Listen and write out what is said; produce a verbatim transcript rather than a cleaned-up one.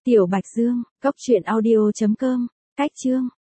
Tiểu Bạch Dương, cốc truyện audio chấm com, cách chương.